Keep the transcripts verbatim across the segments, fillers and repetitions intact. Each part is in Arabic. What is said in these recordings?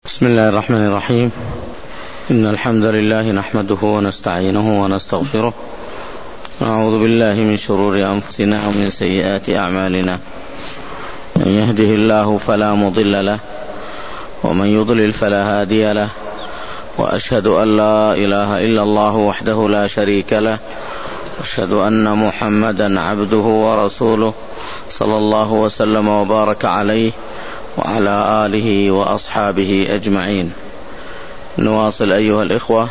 بسم الله الرحمن الرحيم. إن الحمد لله نحمده ونستعينه ونستغفره ونعوذ بالله من شرور أنفسنا ومن سيئات أعمالنا. من يهده الله فلا مضل له ومن يضلل فلا هادي له، وأشهد أن لا إله إلا الله وحده لا شريك له، وأشهد أن محمدا عبده ورسوله صلى الله وسلم وبارك عليه وعلى آله وأصحابه أجمعين. نواصل أيها الإخوة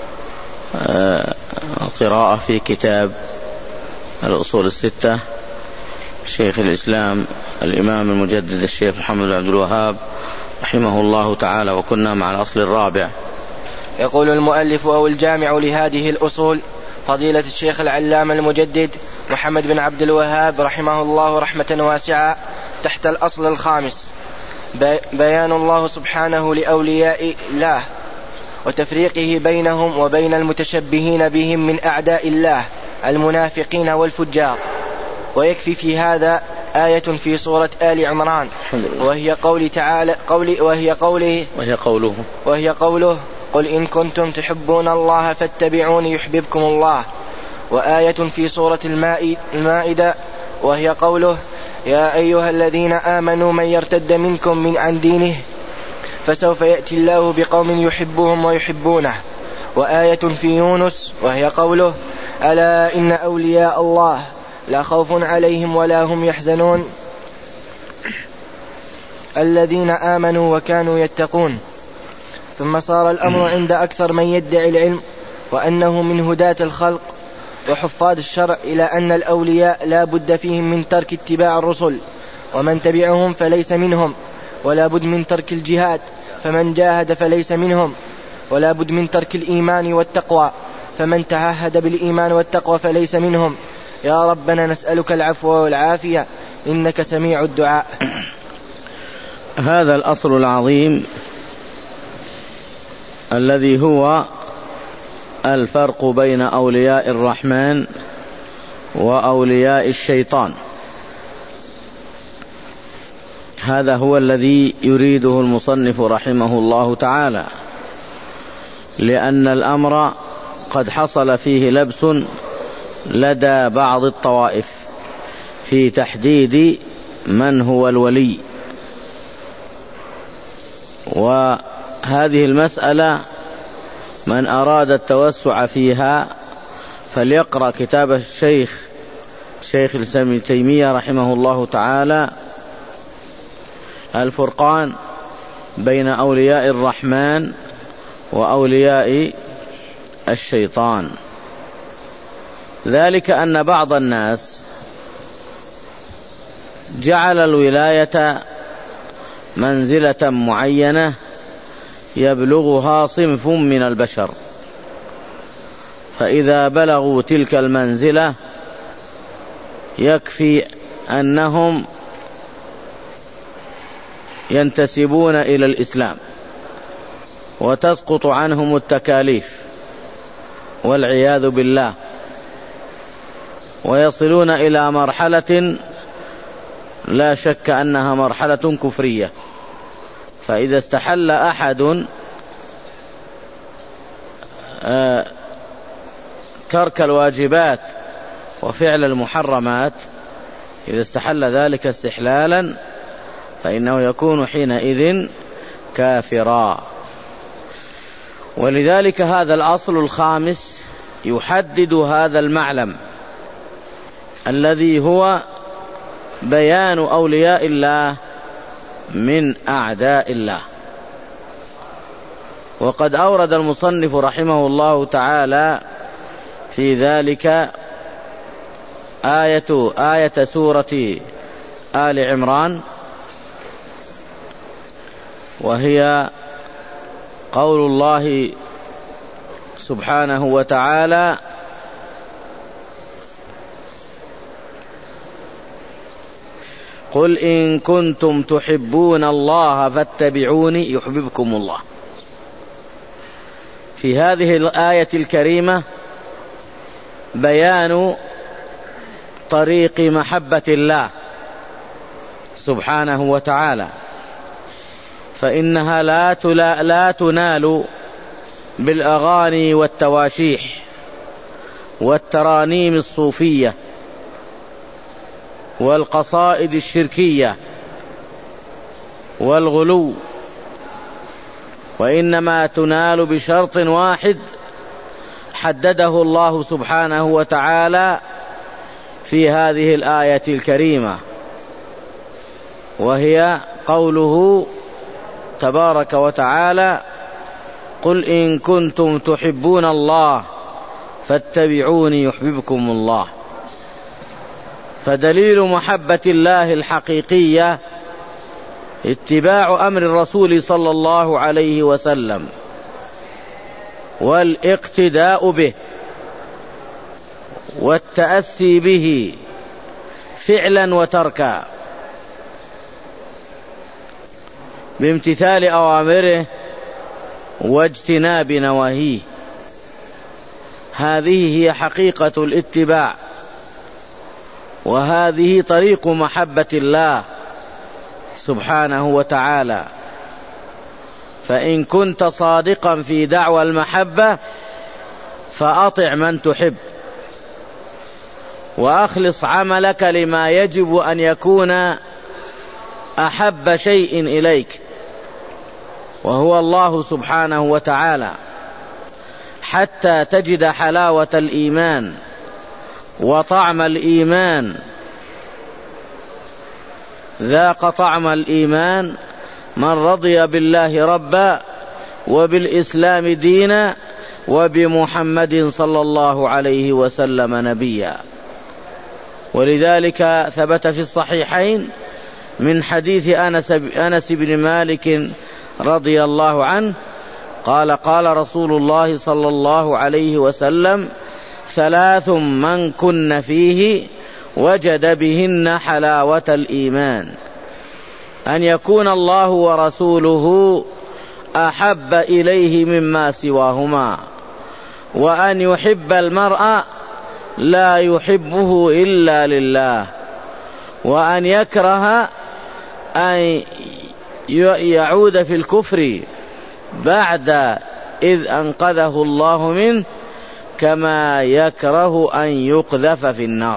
قراءة في كتاب الأصول الستة شيخ الإسلام الإمام المجدد الشيخ محمد بن عبد الوهاب رحمه الله تعالى، وكنا مع الأصل الرابع. يقول المؤلف أو الجامع لهذه الأصول فضيلة الشيخ العلامة المجدد محمد بن عبد الوهاب رحمه الله رحمة واسعة تحت الأصل الخامس: بيان الله سبحانه لأولياء الله وتفريقه بينهم وبين المتشبهين بهم من أعداء الله المنافقين والفجار. ويكفي في هذا آية في سورة آل عمران، وهي قول تعالى قول وهي قوله وهي قوله وهي قوله قل إن كنتم تحبون الله فاتبعوني يحببكم الله. وآية في سورة المائدة وهي قوله يا أيها الذين آمنوا من يرتد منكم من عن دينه فسوف يأتي الله بقوم يحبهم ويحبونه. وآية في يونس وهي قوله ألا إن أولياء الله لا خوف عليهم ولا هم يحزنون الذين آمنوا وكانوا يتقون. ثم صار الأمر عند أكثر من يدعي العلم وأنه من هداة الخلق وحفاظ الشرع إلى أن الأولياء لا بد فيهم من ترك اتباع الرسل، ومن تبعهم فليس منهم، ولا بد من ترك الجهاد، فمن جاهد فليس منهم، ولا بد من ترك الإيمان والتقوى، فمن تعهد بالإيمان والتقوى فليس منهم. يا ربنا نسألك العفو والعافية إنك سميع الدعاء. هذا الأصل العظيم الذي هو الفرق بين أولياء الرحمن وأولياء الشيطان، هذا هو الذي يريده المصنف رحمه الله تعالى، لأن الأمر قد حصل فيه لبس لدى بعض الطوائف في تحديد من هو الولي. وهذه المسألة من أراد التوسع فيها فليقرأ كتاب الشيخ شيخ الإسلام ابن تيمية رحمه الله تعالى الفرقان بين أولياء الرحمن وأولياء الشيطان. ذلك أن بعض الناس جعل الولاية منزلة معينة يبلغها صنف من البشر، فإذا بلغوا تلك المنزلة يكفي أنهم ينتسبون إلى الإسلام وتسقط عنهم التكاليف والعياذ بالله، ويصلون إلى مرحلة لا شك أنها مرحلة كفرية. فإذا استحل أحد ترك الواجبات وفعل المحرمات، إذا استحل ذلك استحلالا فإنه يكون حينئذ كافرا. ولذلك هذا الأصل الخامس يحدد هذا المعلم الذي هو بيان أولياء الله من أعداء الله. وقد أورد المصنف رحمه الله تعالى في ذلك آية, آية سورة آل عمران، وهي قول الله سبحانه وتعالى قل إن كنتم تحبون الله فاتبعوني يحببكم الله. في هذه الآية الكريمة بيان طريق محبة الله سبحانه وتعالى، فإنها لا, لا تنال بالأغاني والتواشيح والترانيم الصوفية والقصائد الشركية والغلو، وإنما تنال بشرط واحد حدده الله سبحانه وتعالى في هذه الآية الكريمة، وهي قوله تبارك وتعالى: قل إن كنتم تحبون الله فاتبعوني يحببكم الله. فدليل محبة الله الحقيقية اتباع أمر الرسول صلى الله عليه وسلم والاقتداء به والتأسي به فعلا وتركا بامتثال أوامره واجتناب نواهيه. هذه هي حقيقة الاتباع، وهذه طريق محبة الله سبحانه وتعالى. فإن كنت صادقا في دعوى المحبة فأطع من تحب، وأخلص عملك لما يجب أن يكون أحب شيء إليك، وهو الله سبحانه وتعالى، حتى تجد حلاوة الإيمان وطعم الإيمان. ذاق طعم الإيمان من رضي بالله ربا وبالإسلام دينا وبمحمد صلى الله عليه وسلم نبيا. ولذلك ثبت في الصحيحين من حديث أنس بن مالك رضي الله عنه قال: قال رسول الله صلى الله عليه وسلم: ثلاث من كن فيه وجد بهن حلاوة الإيمان: أن يكون الله ورسوله أحب إليه مما سواهما، وأن يحب المرء لا يحبه إلا لله، وأن يكره أن يعود في الكفر بعد إذ أنقذه الله منه، كما يكره أن يقذف في النار.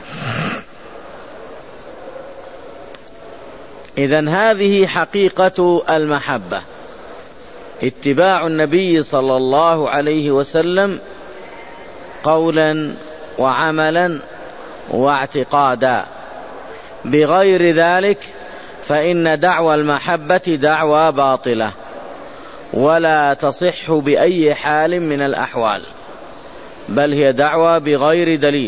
إذن هذه حقيقة المحبة، اتباع النبي صلى الله عليه وسلم قولا وعملا واعتقادا. بغير ذلك فإن دعوى المحبة دعوى باطلة ولا تصح بأي حال من الأحوال، بل هي دعوى بغير دليل.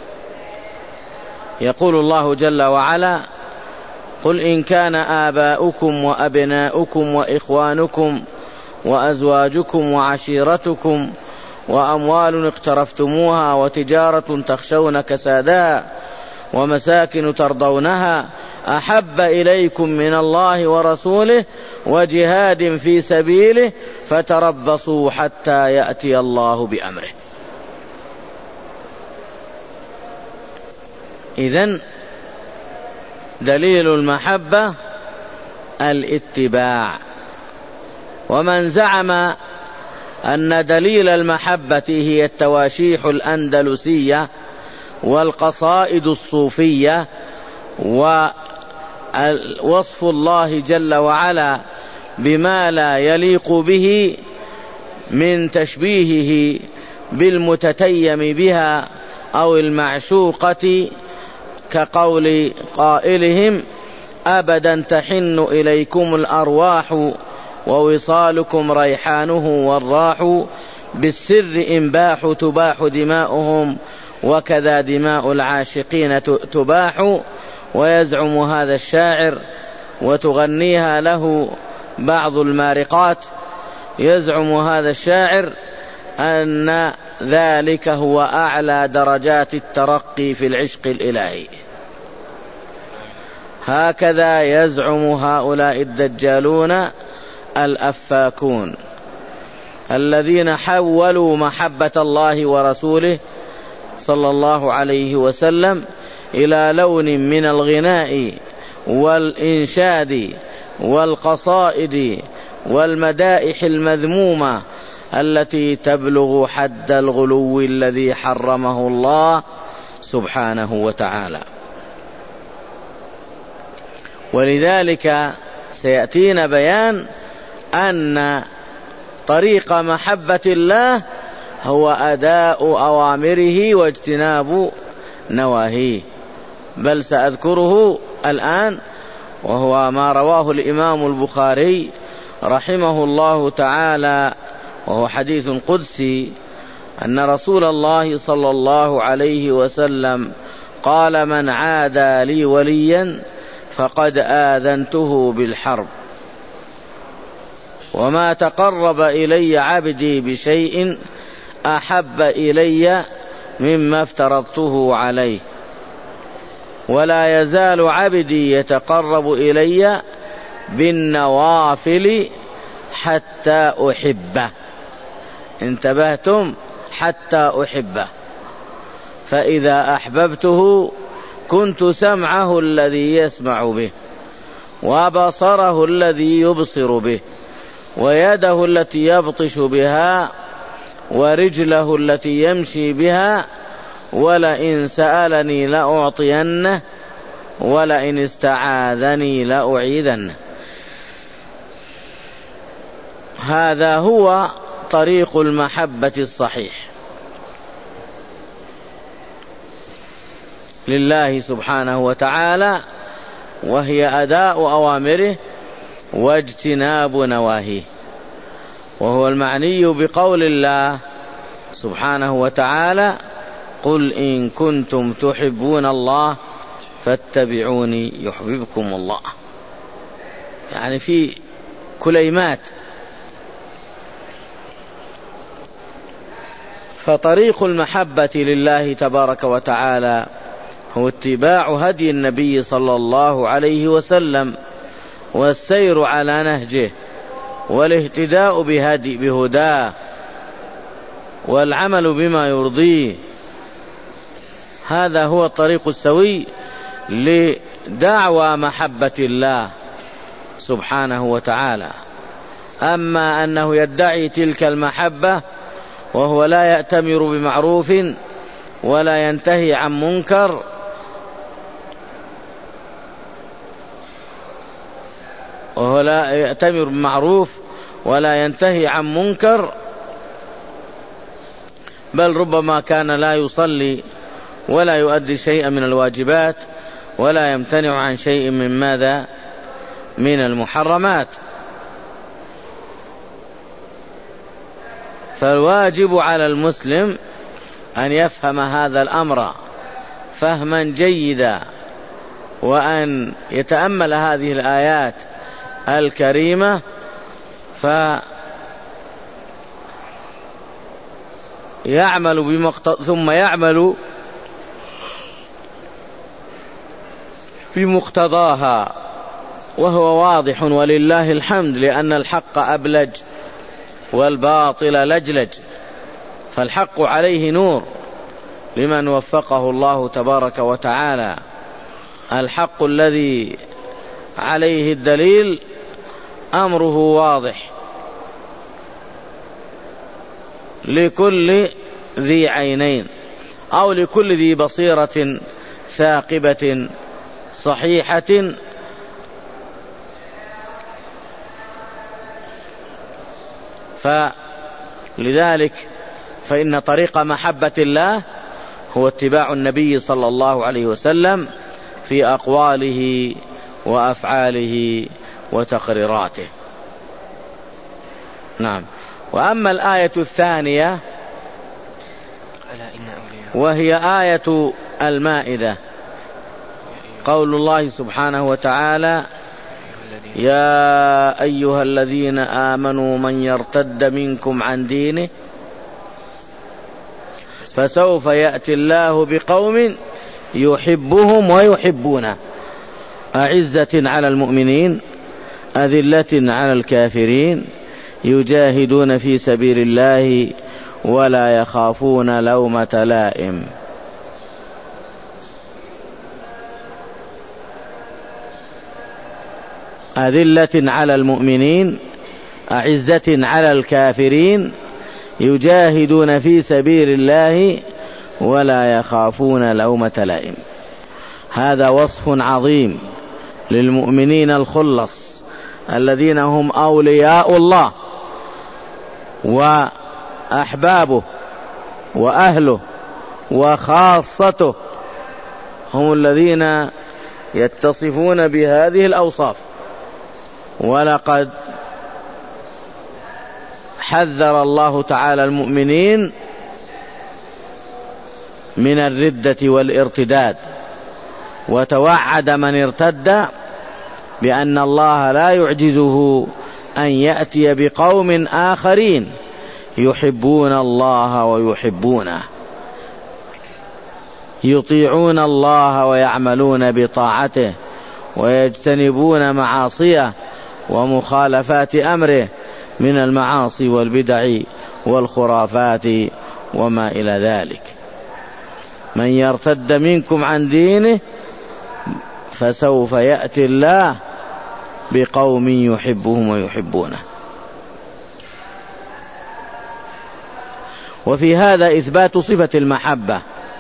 يقول الله جل وعلا: قل إن كان آباؤكم وأبناؤكم وإخوانكم وأزواجكم وعشيرتكم وأموال اقترفتموها وتجارة تخشون كسادها ومساكن ترضونها أحب إليكم من الله ورسوله وجهاد في سبيله فتربصوا حتى يأتي الله بأمره. إذن دليل المحبة الاتباع. ومن زعم أن دليل المحبة هي التواشيح الأندلسية والقصائد الصوفية ووصف الله جل وعلا بما لا يليق به من تشبيهه بالمتتيم بها أو المعشوقة، كقول قائلهم: أبدا تحن إليكم الأرواح ووصالكم ريحانه والراح، بالسر إنباح تباح دماؤهم وكذا دماء العاشقين تباح. ويزعم هذا الشاعر وتغنيها له بعض المارقات، يزعم هذا الشاعر أن ذلك هو أعلى درجات الترقي في العشق الإلهي. هكذا يزعم هؤلاء الدجالون الأفاكون الذين حولوا محبة الله ورسوله صلى الله عليه وسلم إلى لون من الغناء والإنشاد والقصائد والمدائح المذمومة التي تبلغ حد الغلو الذي حرمه الله سبحانه وتعالى. ولذلك سيأتينا بيان أن طريق محبة الله هو أداء أوامره واجتناب نواهيه، بل سأذكره الآن، وهو ما رواه الإمام البخاري رحمه الله تعالى، وهو حديث قدسي، أن رسول الله صلى الله عليه وسلم قال: من عادى لي وليا فقد آذنته بالحرب، وما تقرب إلي عبدي بشيء أحب إلي مما افترضته عليه، ولا يزال عبدي يتقرب إلي بالنوافل حتى أحبه. انتبهتم؟ حتى أحبه. فإذا أحببته كنت سمعه الذي يسمع به، وبصره الذي يبصر به، ويده التي يبطش بها، ورجله التي يمشي بها، ولئن سألني لأعطينه، ولئن استعاذني لأعيذنه. هذا هو طريق المحبة الصحيح لله سبحانه وتعالى، وهي أداء أوامره واجتناب نواهيه، وهو المعني بقول الله سبحانه وتعالى: قل إن كنتم تحبون الله فاتبعوني يحببكم الله. يعني في كليمات. فطريق المحبة لله تبارك وتعالى هو اتباع هدي النبي صلى الله عليه وسلم، والسير على نهجه، والاهتداء بهدي بهداه، والعمل بما يرضيه. هذا هو الطريق السوي لدعوى محبة الله سبحانه وتعالى. أما أنه يدعي تلك المحبة وهو لا يأتمر بمعروف ولا ينتهي عن منكر، وهو لا يأتمر بمعروف ولا ينتهي عن منكر، بل ربما كان لا يصلي ولا يؤدي شيئا من الواجبات، ولا يمتنع عن شيء من ماذا؟ من المحرمات. فالواجب على المسلم أن يفهم هذا الأمر فهما جيدا، وأن يتأمل هذه الآيات الكريمة، فيعمل بمقتض ثم يعمل بمقتضاها، وهو واضح ولله الحمد، لأن الحق أبلج والباطل لجلج، فالحق عليه نور لمن وفقه الله تبارك وتعالى. الحق الذي عليه الدليل أمره واضح لكل ذي عينين، أو لكل ذي بصيرة ثاقبة صحيحة. فلذلك فإن طريق محبة الله هو اتباع النبي صلى الله عليه وسلم في أقواله وأفعاله وتقريراته. نعم. وأما الآية الثانية وهي آية المائدة، قول الله سبحانه وتعالى: يا أيها الذين آمنوا من يرتد منكم عن دينه فسوف يأتي الله بقوم يحبهم ويحبونه، أعزة على المؤمنين أذلة على الكافرين، يجاهدون في سبيل الله ولا يخافون لومة لائم. أذلة على المؤمنين أعزة على الكافرين يجاهدون في سبيل الله ولا يخافون لومة لائم. هذا وصف عظيم للمؤمنين الخلص الذين هم أولياء الله وأحبابه وأهله وخاصته، هم الذين يتصفون بهذه الأوصاف. ولقد حذر الله تعالى المؤمنين من الردة والارتداد، وتوعد من ارتد بأن الله لا يعجزه أن يأتي بقوم آخرين يحبون الله ويحبونه، يطيعون الله ويعملون بطاعته ويجتنبون معاصيه ومخالفات أمره من المعاصي والبدع والخرافات وما إلى ذلك. من يرتد منكم عن دينه فسوف يأتي الله بقوم يحبهم ويحبونه. وفي هذا إثبات صفة المحبة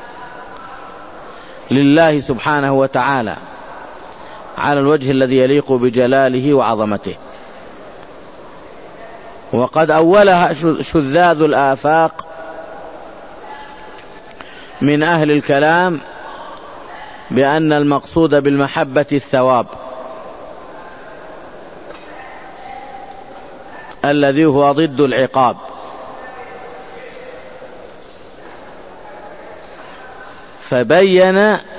لله سبحانه وتعالى على الوجه الذي يليق بجلاله وعظمته. وقد أولها شذاذ الآفاق من أهل الكلام بأن المقصود بالمحبة الثواب الذي هو ضد العقاب، فبين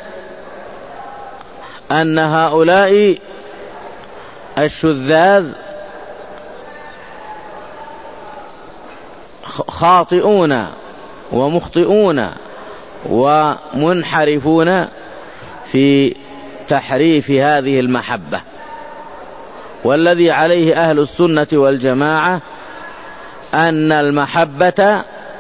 أن هؤلاء الشذاذ خاطئون ومخطئون ومنحرفون في تحريف هذه المحبة. والذي عليه أهل السنة والجماعة أن المحبة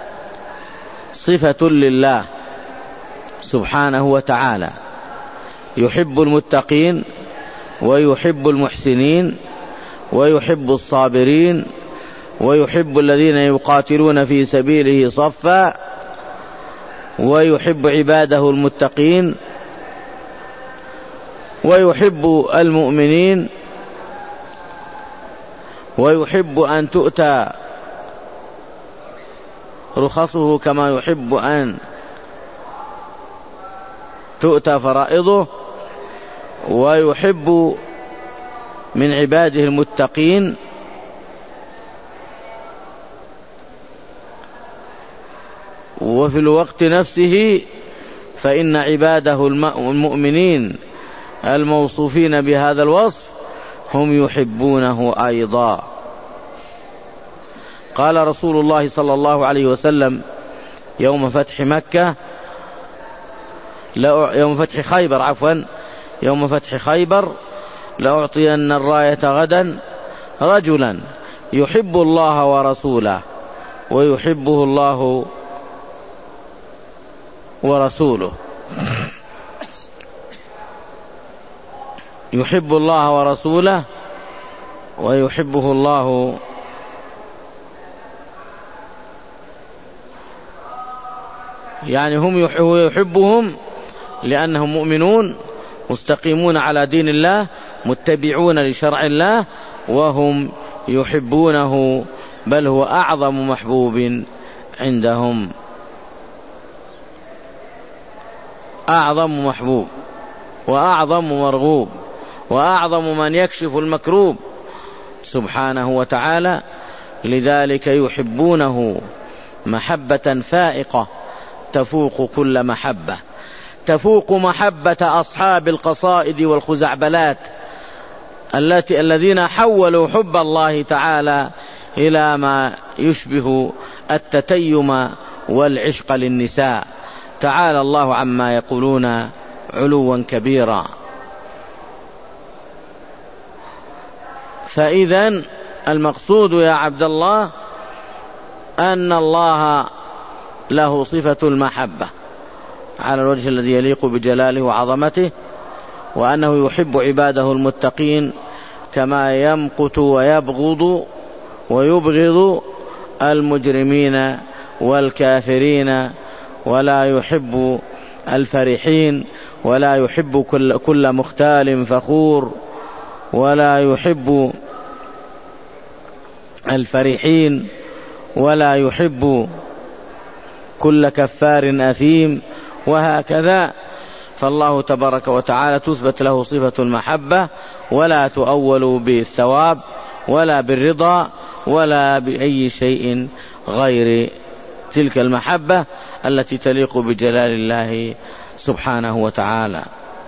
صفة لله سبحانه وتعالى، يحب المتقين ويحب المحسنين ويحب الصابرين ويحب الذين يقاتلون في سبيله صفا ويحب عباده المتقين ويحب المؤمنين ويحب أن تؤتى رخصه كما يحب أن تؤتى فرائضه، ويحب من عباده المتقين وفي الوقت نفسه فإن عباده المؤمنين الموصوفين بهذا الوصف هم يحبونه أيضا. قال رسول الله صلى الله عليه وسلم يوم فتح مكة يوم فتح خيبر عفوا يوم فتح خيبر لأعطين الراية غدا رجلا يحب الله ورسوله ويحبه الله ورسوله، يحب الله ورسوله ويحبه الله يعني هم يحبهم لأنهم مؤمنون مستقيمون على دين الله متبعون لشرع الله، وهم يحبونه بل هو أعظم محبوب عندهم، أعظم محبوب وأعظم مرغوب وأعظم من يكشف المكروب سبحانه وتعالى. لذلك يحبونه محبة فائقة تفوق كل محبة، تفوق محبة أصحاب القصائد والخزعبلات التي الذين حولوا حب الله تعالى إلى ما يشبه التتيم والعشق للنساء. تعالى الله عما يقولون علوا كبيرا. فإذن المقصود يا عبد الله أن الله له صفة المحبة على الوجه الذي يليق بجلاله وعظمته، وأنه يحب عباده المتقين كما يمقت ويبغض ويبغض المجرمين والكافرين، ولا يحب الفرحين، ولا يحب كل, كل مختال فخور، ولا يحب الفرحين، ولا يحب كل كفار أثيم، وهكذا. فالله تبارك وتعالى تثبت له صفة المحبة، ولا تؤول بالثواب ولا بالرضا ولا بأي شيء غير تلك المحبة التي تليق بجلال الله سبحانه وتعالى.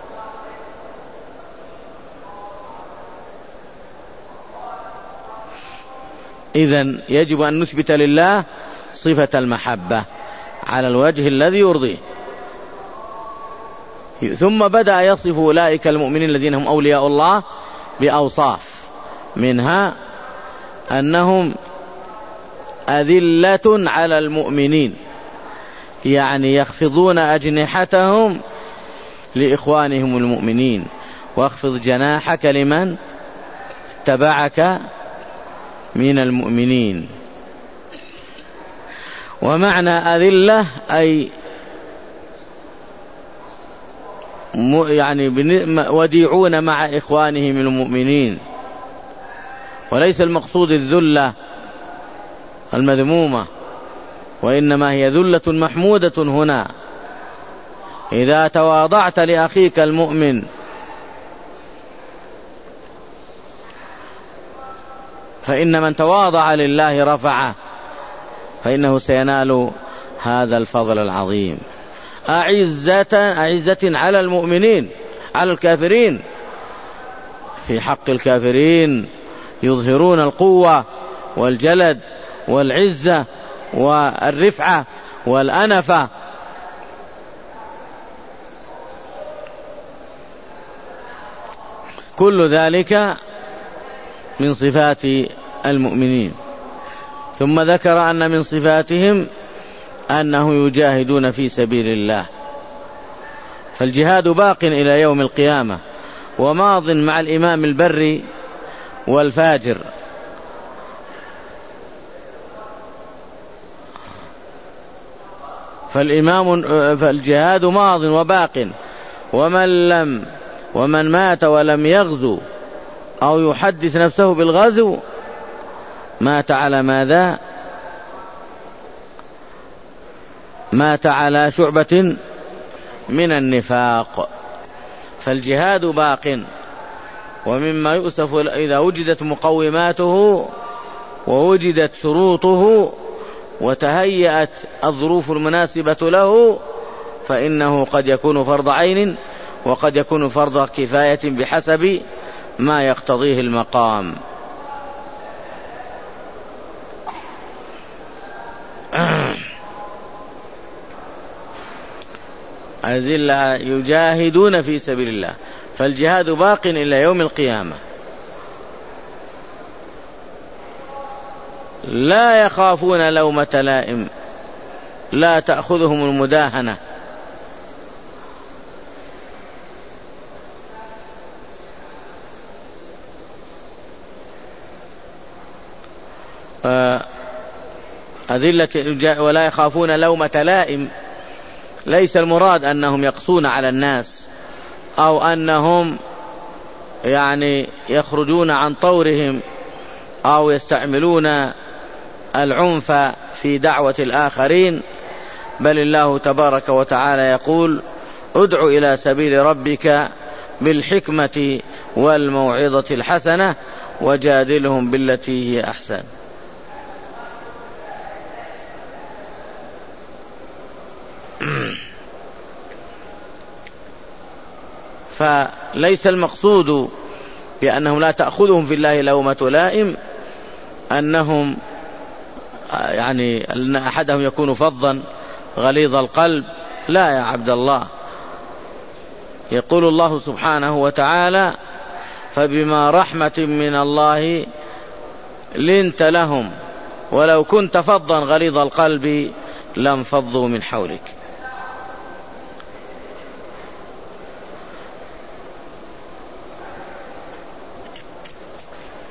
إذن يجب أن نثبت لله صفة المحبة على الوجه الذي يرضيه. ثم بدأ يصف أولئك المؤمنين الذين هم أولياء الله بأوصاف، منها أنهم أذلة على المؤمنين، يعني يخفضون أجنحتهم لإخوانهم المؤمنين، واخفض جناحك لمن اتبعك من المؤمنين. ومعنى أذلة أي يعني وديعون مع إخوانهم المؤمنين، وليس المقصود الذلة المذمومة، وإنما هي ذلة محمودة هنا. إذا تواضعت لأخيك المؤمن فإن من تواضع لله رفعه، فإنه سينال هذا الفضل العظيم. أعزة أعزة على المؤمنين، على الكافرين. في حق الكافرين يظهرون القوة والجلد والعزة والرفعة والأنفة. كل ذلك من صفات المؤمنين. ثم ذكر أن من صفاتهم أنه يجاهدون في سبيل الله، فالجهاد باق إلى يوم القيامة، وماض مع الإمام البر والفاجر. فالإمام فالجهاد ماض وباق، ومن لم ومن مات ولم يغزو أو يحدث نفسه بالغزو مات على ماذا؟ مات على شعبة من النفاق. فالجهاد باق، ومما يؤسف إذا وجدت مقوماته ووجدت شروطه وتهيأت الظروف المناسبة له، فإنه قد يكون فرض عين وقد يكون فرض كفاية بحسب ما يقتضيه المقام. أذلة يجاهدون في سبيل الله، فالجهاد باق إلى يوم القيامة. لا يخافون لومة لائم، لا تأخذهم المداهنة. أذلة ولا يخافون لومة لائم، ليس المراد أنهم يقسون على الناس أو أنهم يعني يخرجون عن طورهم أو يستعملون العنف في دعوة الآخرين، بل الله تبارك وتعالى يقول: ادع إلى سبيل ربك بالحكمة والموعظة الحسنة وجادلهم بالتي هي أحسن. فليس المقصود بأنهم لا تأخذهم في الله لومة لائم أنهم يعني أن أحدهم يكون فظا غليظ القلب، لا يا عبد الله. يقول الله سبحانه وتعالى: فبما رحمة من الله لنت لهم ولو كنت فظا غليظ القلب لانفضوا من حولك.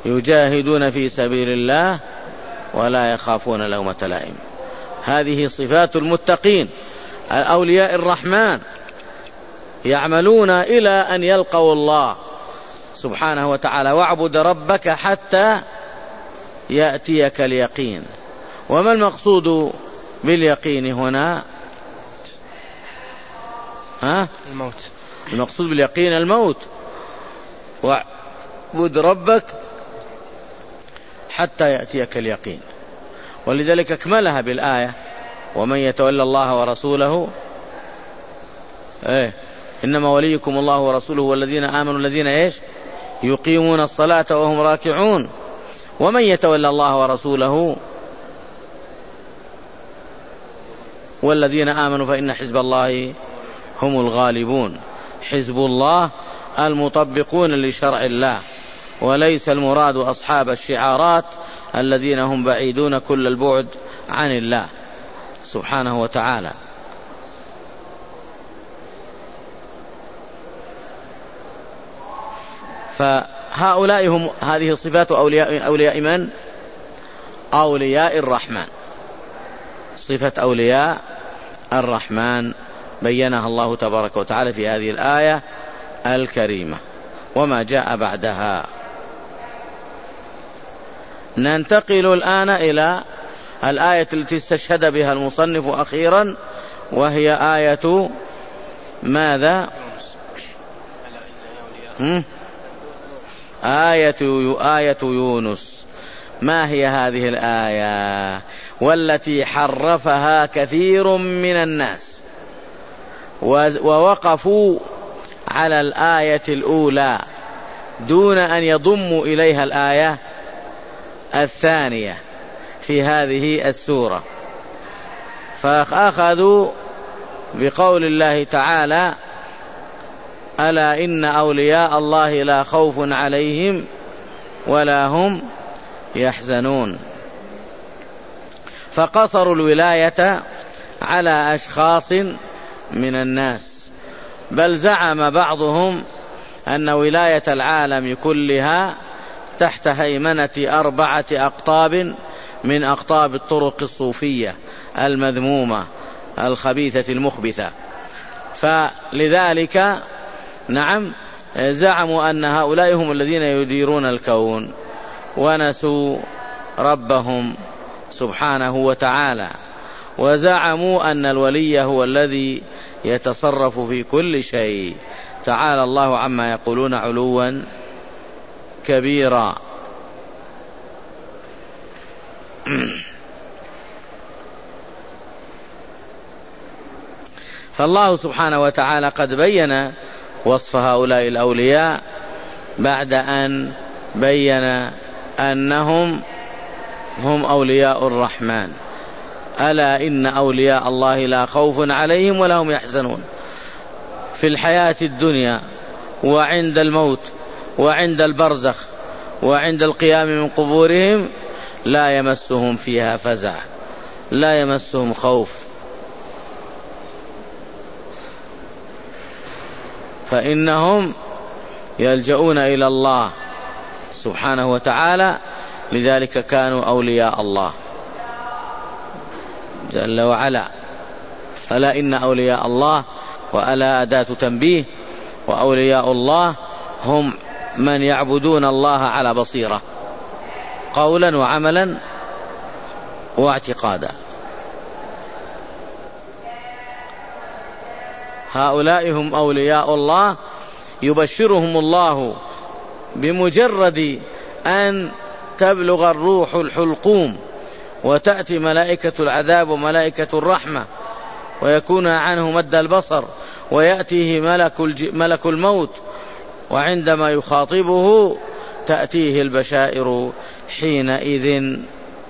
يجاهدون في سبيل الله ولا يخافون لومة لائم. هذه صفات المتقين أولياء الرحمن، يعملون إلى أن يلقوا الله سبحانه وتعالى. واعبد ربك حتى يأتيك اليقين. وما المقصود باليقين هنا؟ ها؟ الموت. المقصود باليقين الموت. واعبد ربك حتى يأتيك اليقين. ولذلك أكملها بالآية: ومن يتولى الله ورسوله إيه إنما وليكم الله ورسوله والذين آمنوا الذين إيش يقيمون الصلاة وهم راكعون. ومن يتولى الله ورسوله والذين آمنوا فإن حزب الله هم الغالبون. حزب الله المطبقون لشرع الله، وليس المراد أصحاب الشعارات الذين هم بعيدون كل البعد عن الله سبحانه وتعالى. فهؤلاء هم هذه صفات أولياء, أولياء من؟ أولياء الرحمن. صفة أولياء الرحمن بينها الله تبارك وتعالى في هذه الآية الكريمة وما جاء بعدها. ننتقل الآن إلى الآية التي استشهد بها المصنف أخيرا، وهي آية ماذا؟ هم؟ آية آية يونس. ما هي هذه الآية والتي حرفها كثير من الناس ووقفوا على الآية الأولى دون أن يضموا إليها الآية الثانية في هذه السورة، فأخذوا بقول الله تعالى: ألا إن أولياء الله لا خوف عليهم ولا هم يحزنون. فقصروا الولاية على أشخاص من الناس، بل زعم بعضهم أن ولاية العالم كلها تحت هيمنة أربعة أقطاب من أقطاب الطرق الصوفية المذمومة الخبيثة المخبثة. فلذلك نعم زعموا أن هؤلاء هم الذين يديرون الكون ونسوا ربهم سبحانه وتعالى، وزعموا أن الولي هو الذي يتصرف في كل شيء. تعالى الله عما يقولون علوا كبيرا. فالله سبحانه وتعالى قد بين وصف هؤلاء الأولياء بعد أن بين أنهم هم أولياء الرحمن. ألا إن أولياء الله لا خوف عليهم ولا هم يحزنون. في الحياة الدنيا وعند الموت وعند البرزخ وعند القيام من قبورهم لا يمسهم فيها فزع، لا يمسهم خوف، فإنهم يلجؤون إلى الله سبحانه وتعالى. لذلك كانوا أولياء الله جل وعلا. ألا إن أولياء الله، وألا أداة تنبيه، وأولياء الله هم من يعبدون الله على بصيرة قولا وعملا واعتقادا. هؤلاء هم أولياء الله، يبشرهم الله بمجرد أن تبلغ الروح الحلقوم وتأتي ملائكة العذاب وملائكة الرحمة ويكون عنه مد البصر ويأتيه ملك, ملك الموت، وعندما يخاطبه تأتيه البشائر حينئذ.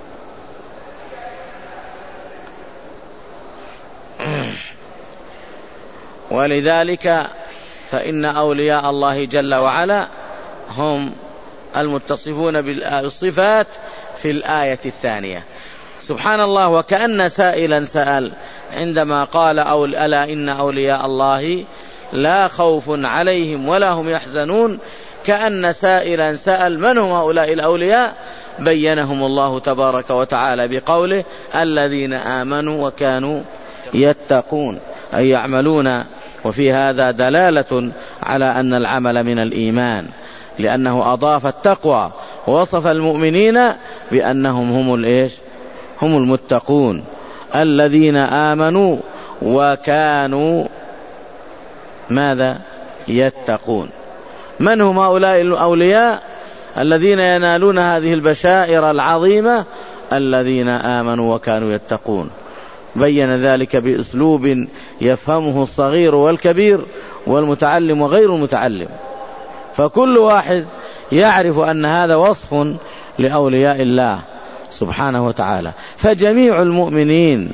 ولذلك فإن أولياء الله جل وعلا هم المتصفون بالصفات في الآية الثانية. سبحان الله. وكأن سائلا سأل عندما قال أول ألا إن أولياء الله لا خوف عليهم ولا هم يحزنون، وكأن سائلا سأل من هم هؤلاء الأولياء، بينهم الله تبارك وتعالى بقوله الذين آمنوا وكانوا يتقون، أي يعملون. وفي هذا دلالة على أن العمل من الإيمان، لأنه أضاف التقوى ووصف المؤمنين بأنهم هم الإيش؟ هم المتقون الذين آمنوا وكانوا ماذا؟ يتقون. من هم هؤلاء الأولياء الذين ينالون هذه البشائر العظيمة؟ الذين آمنوا وكانوا يتقون. بين ذلك بأسلوب يفهمه الصغير والكبير والمتعلم وغير المتعلم، فكل واحد يعرف أن هذا وصف لأولياء الله سبحانه وتعالى. فجميع المؤمنين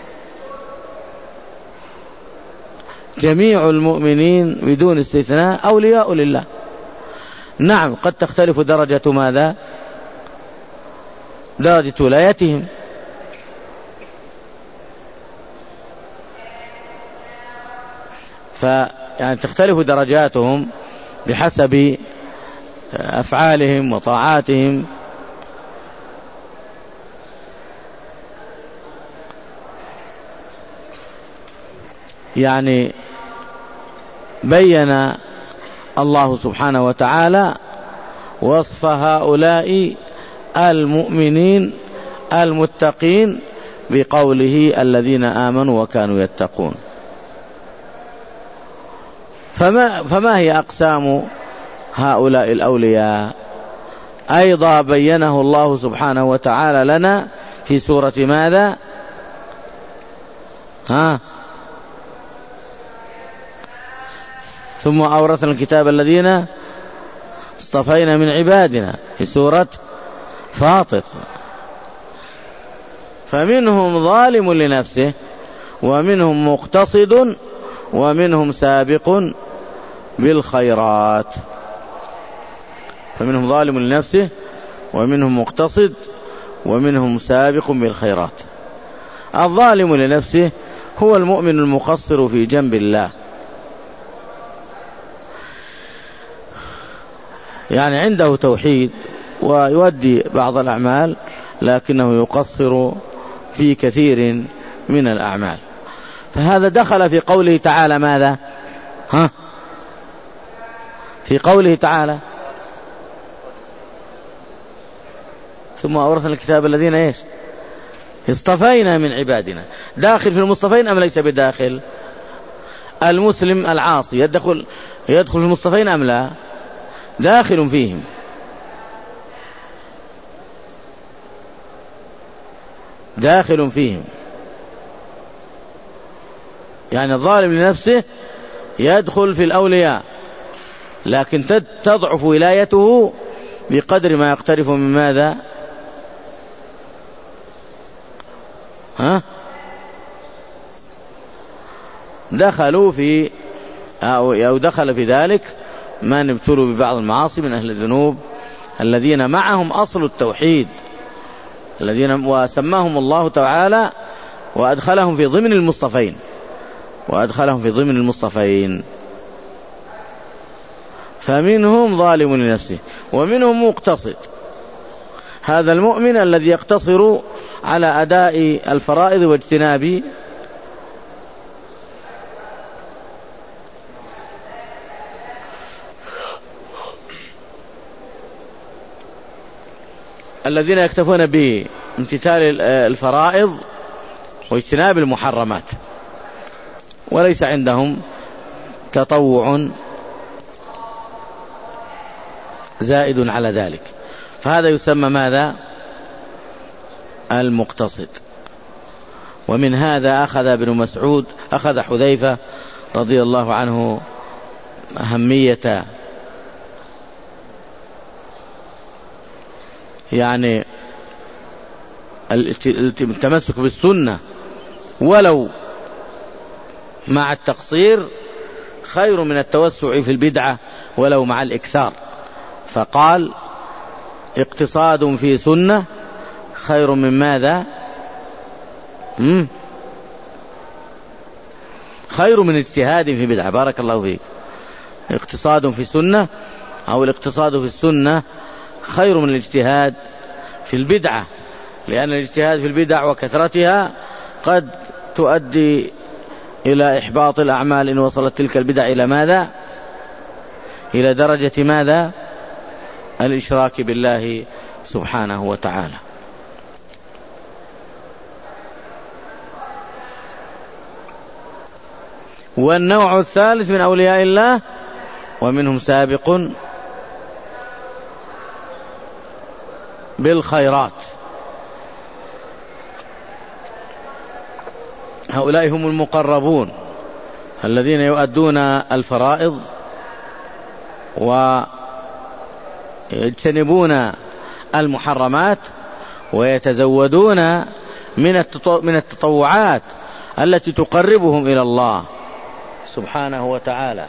جميع المؤمنين بدون استثناء أولياء لله. نعم قد تختلف درجة ماذا؟ درجة ولايتهم، فيعني تختلف درجاتهم بحسب أفعالهم وطاعاتهم. يعني بين الله سبحانه وتعالى وصف هؤلاء المؤمنين المتقين بقوله الذين آمنوا وكانوا يتقون. فما, فما هي أقسام هؤلاء الأولياء؟ أيضا بينه الله سبحانه وتعالى لنا في سورة ماذا؟ ها ثم أورثنا الكتاب الذين اصطفينا من عبادنا في سورة فاطر. فمنهم ظالم لنفسه ومنهم مقتصد ومنهم سابق بالخيرات. فمنهم ظالم لنفسه ومنهم مقتصد ومنهم سابق بالخيرات. الظالم لنفسه هو المؤمن المقصر في جنب الله، يعني عنده توحيد ويؤدي بعض الأعمال لكنه يقصر في كثير من الأعمال. فهذا دخل في قوله تعالى ماذا؟ ها في قوله تعالى ثم أورثنا الكتاب الذين إيش؟ اصطفينا من عبادنا. داخل في المصطفين أم ليس بداخل؟ المسلم العاصي يدخل يدخل في المصطفين أم لا؟ داخل فيهم. داخل فيهم يعني الظالم لنفسه يدخل في الأولياء، لكن تضعف ولايته بقدر ما يقترف من ماذا؟ ها دخلوا في أو دخل في ذلك من ابتلوا ببعض المعاصي من أهل الذنوب الذين معهم أصل التوحيد، الذين وسماهم الله تعالى وأدخلهم في ضمن المصطفين وأدخلهم في ضمن المصطفين. فمنهم ظالم لنفسه ومنهم مقتصد. هذا المؤمن الذي يقتصر على أداء الفرائض واجتناب الذين يكتفون بامتثال الفرائض واجتناب المحرمات، وليس عندهم تطوع زائد على ذلك، فهذا يسمى ماذا؟ المقتصد. ومن هذا أخذ ابن مسعود أخذ حذيفة رضي الله عنه أهمية يعني التمسك بالسنة ولو مع التقصير خير من التوسع في البدعة ولو مع الإكثار. فقال اقتصاد في سنة خير من ماذا؟ مم؟ خير من اجتهاد في بدعة. بارك الله فيك. اقتصاد في سنة أو الاقتصاد في السنة خير من الاجتهاد في البدعة، لأن الاجتهاد في البدع وكثرتها قد تؤدي إلى إحباط الأعمال إن وصلت تلك البدع إلى ماذا؟ إلى درجة ماذا؟ الإشراك بالله سبحانه وتعالى. والنوع الثالث من أولياء الله ومنهم سابق بالخيرات، هؤلاء هم المقربون الذين يؤدون الفرائض ويجتنبون المحرمات ويتزودون من التطوعات التي تقربهم إلى الله سبحانه وتعالى.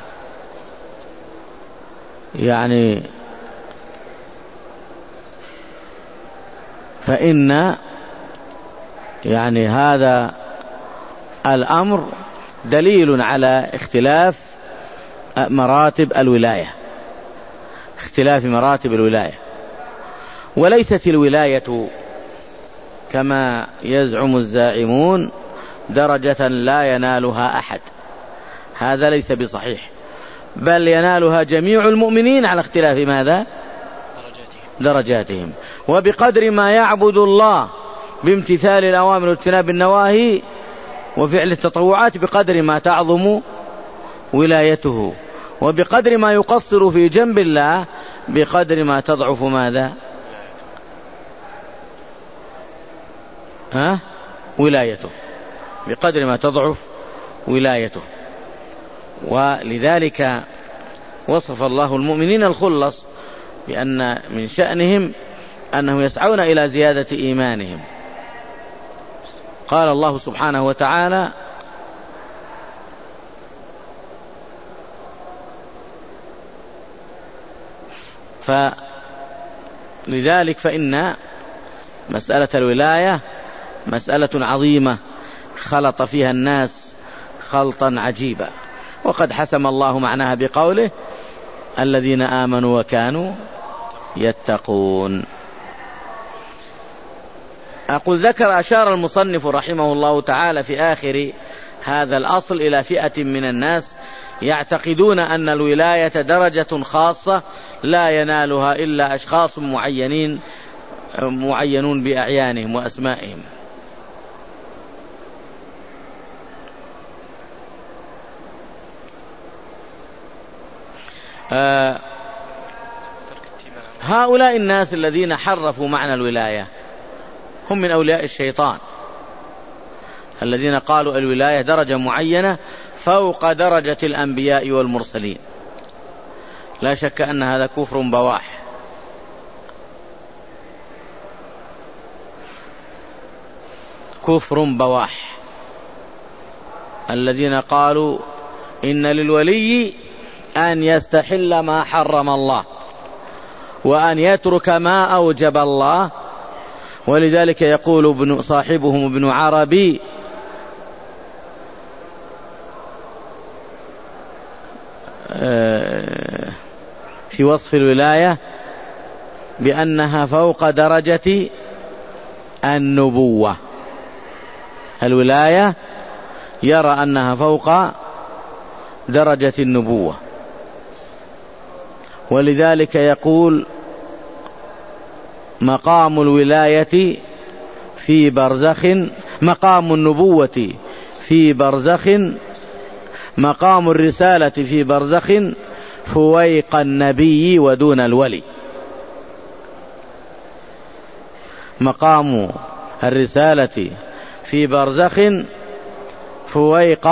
يعني فإن يعني هذا الأمر دليل على اختلاف مراتب الولاية، اختلاف مراتب الولاية. وليست الولاية كما يزعم الزاعمون درجة لا ينالها أحد، هذا ليس بصحيح، بل ينالها جميع المؤمنين على اختلاف ماذا؟ درجاتهم. وبقدر ما يعبد الله بامتثال الأوامر واجتناب النواهي وفعل التطوعات بقدر ما تعظم ولايته، وبقدر ما يقصر في جنب الله بقدر ما تضعف ماذا؟ ها؟ ولايته، بقدر ما تضعف ولايته. ولذلك وصف الله المؤمنين الخلص بأن من شأنهم أنهم يسعون إلى زيادة إيمانهم. قال الله سبحانه وتعالى: فلذلك فإن مسألة الولاية مسألة عظيمة خلط فيها الناس خلطا عجيبا، وقد حسم الله معناها بقوله: الذين آمنوا وكانوا يتقون. أقول ذكر أشار المصنف رحمه الله تعالى في آخر هذا الأصل إلى فئة من الناس يعتقدون أن الولاية درجة خاصة لا ينالها إلا أشخاص معينين معينون بأعيانهم وأسمائهم. آه هؤلاء الناس الذين حرفوا معنى الولاية هم من أولياء الشيطان، الذين قالوا الولاية درجة معينة فوق درجة الأنبياء والمرسلين. لا شك أن هذا كفر بواح. كفر بواح الذين قالوا إن للولي أن يستحل ما حرم الله وأن يترك ما أوجب الله. ولذلك يقول ابن صاحبهم ابن عربي: في وصف الولاية بأنها فوق درجة النبوة. الولاية يرى أنها فوق درجة النبوة، ولذلك يقول: مقام الولاية في برزخ، مقام النبوة في برزخ، مقام الرسالة في برزخ فويق النبي ودون الولي. مقام الرسالة في برزخ فويق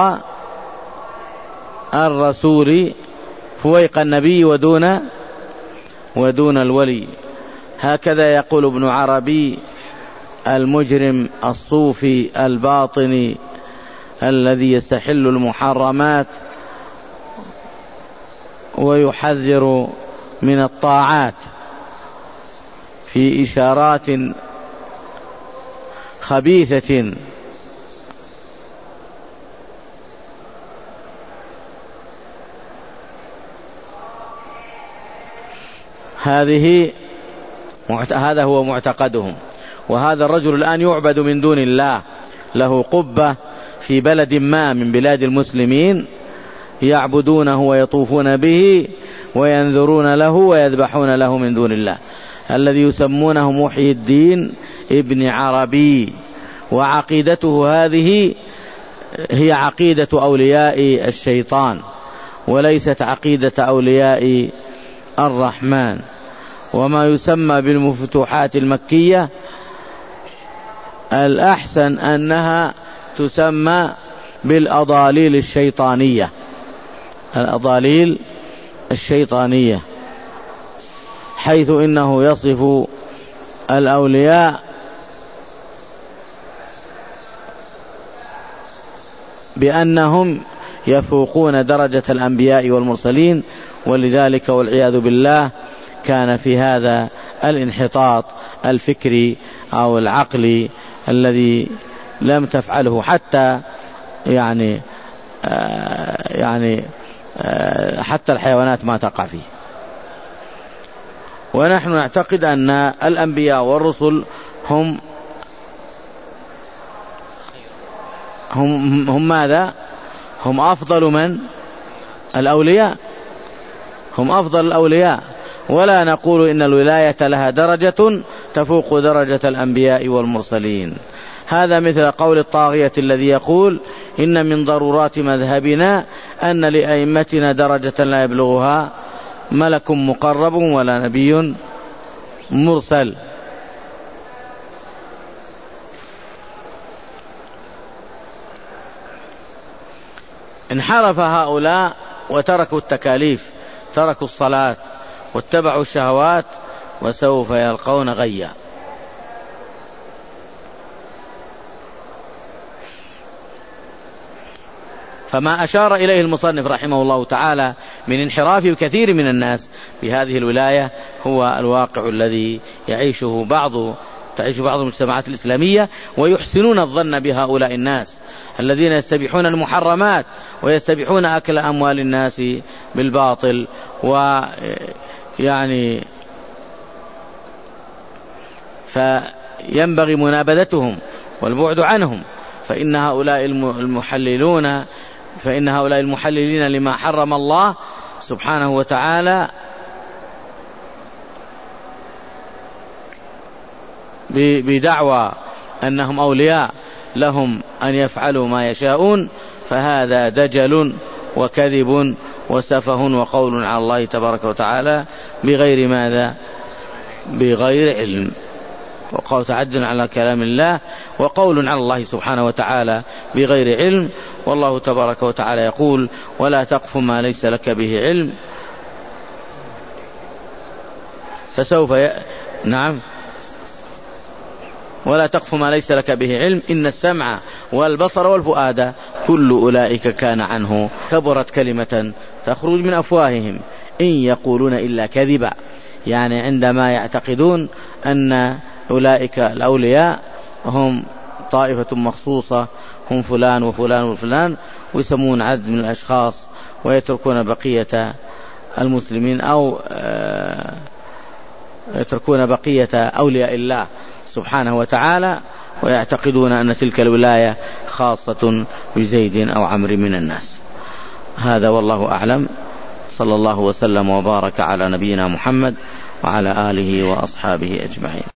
الرسول، فويق النبي ودون ودون الولي. هكذا يقول ابن عربي المجرم الصوفي الباطني الذي يستحل المحرمات ويحذر من الطاعات في إشارات خبيثة هذه هذا هو معتقدهم. وهذا الرجل الآن يعبد من دون الله، له قبة في بلد ما من بلاد المسلمين يعبدونه ويطوفون به وينذرون له ويذبحون له من دون الله، الذي يسمونه محي الدين ابن عربي. وعقيدته هذه هي عقيدة أولياء الشيطان وليست عقيدة أولياء الرحمن. وما يسمى بالمفتوحات المكية الأحسن أنها تسمى بالأضاليل الشيطانية، الأضاليل الشيطانية، حيث إنه يصف الأولياء بأنهم يفوقون درجة الأنبياء والمرسلين، ولذلك والعياذ بالله كان في هذا الانحطاط الفكري أو العقلي الذي لم تفعله حتى يعني آه يعني آه حتى الحيوانات ما تقع فيه. ونحن نعتقد أن الأنبياء والرسل هم هم هم ماذا؟ هم أفضل من الأولياء، هم أفضل الأولياء. ولا نقول إن الولاية لها درجة تفوق درجة الأنبياء والمرسلين. هذا مثل قول الطاغية الذي يقول إن من ضرورات مذهبنا أن لأئمتنا درجة لا يبلغها ملك مقرب ولا نبي مرسل. انحرف هؤلاء وتركوا التكاليف، تركوا الصلاة واتبعوا الشهوات وسوف يلقون غيا. فما أشار إليه المصنف رحمه الله تعالى من انحراف كثير من الناس في هذه الولاية هو الواقع الذي يعيشه بعض تعيش بعض المجتمعات الإسلامية، ويحسنون الظن بهؤلاء الناس الذين يستبيحون المحرمات ويستبيحون أكل أموال الناس بالباطل، ويعني فينبغي منابذتهم والبعد عنهم. فإن هؤلاء المحللون فإن هؤلاء المحللين لما حرم الله سبحانه وتعالى بدعوى أنهم أولياء لهم أن يفعلوا ما يشاءون، فهذا دجل وكذب وسفه وقول على الله تبارك وتعالى بغير ماذا؟ بغير علم، وقول تعد على كلام الله وقول على الله سبحانه وتعالى بغير علم. والله تبارك وتعالى يقول ولا تقف ما ليس لك به علم فسوف ي... نعم ولا تقف ما ليس لك به علم إن السمع والبصر والفؤاد كل أولئك كان عنه كبرت كلمة تخرج من أفواههم إن يقولون إلا كذبا. يعني عندما يعتقدون أن أولئك الأولياء هم طائفة مخصوصة، هم فلان وفلان وفلان، ويسمون عدد من الأشخاص ويتركون بقية المسلمين أو يتركون بقية أولياء الله سبحانه وتعالى، ويعتقدون أن تلك الولاية خاصة بزيد أو عمرو من الناس. هذا والله أعلم. صلى الله وسلم وبارك على نبينا محمد وعلى آله وأصحابه أجمعين.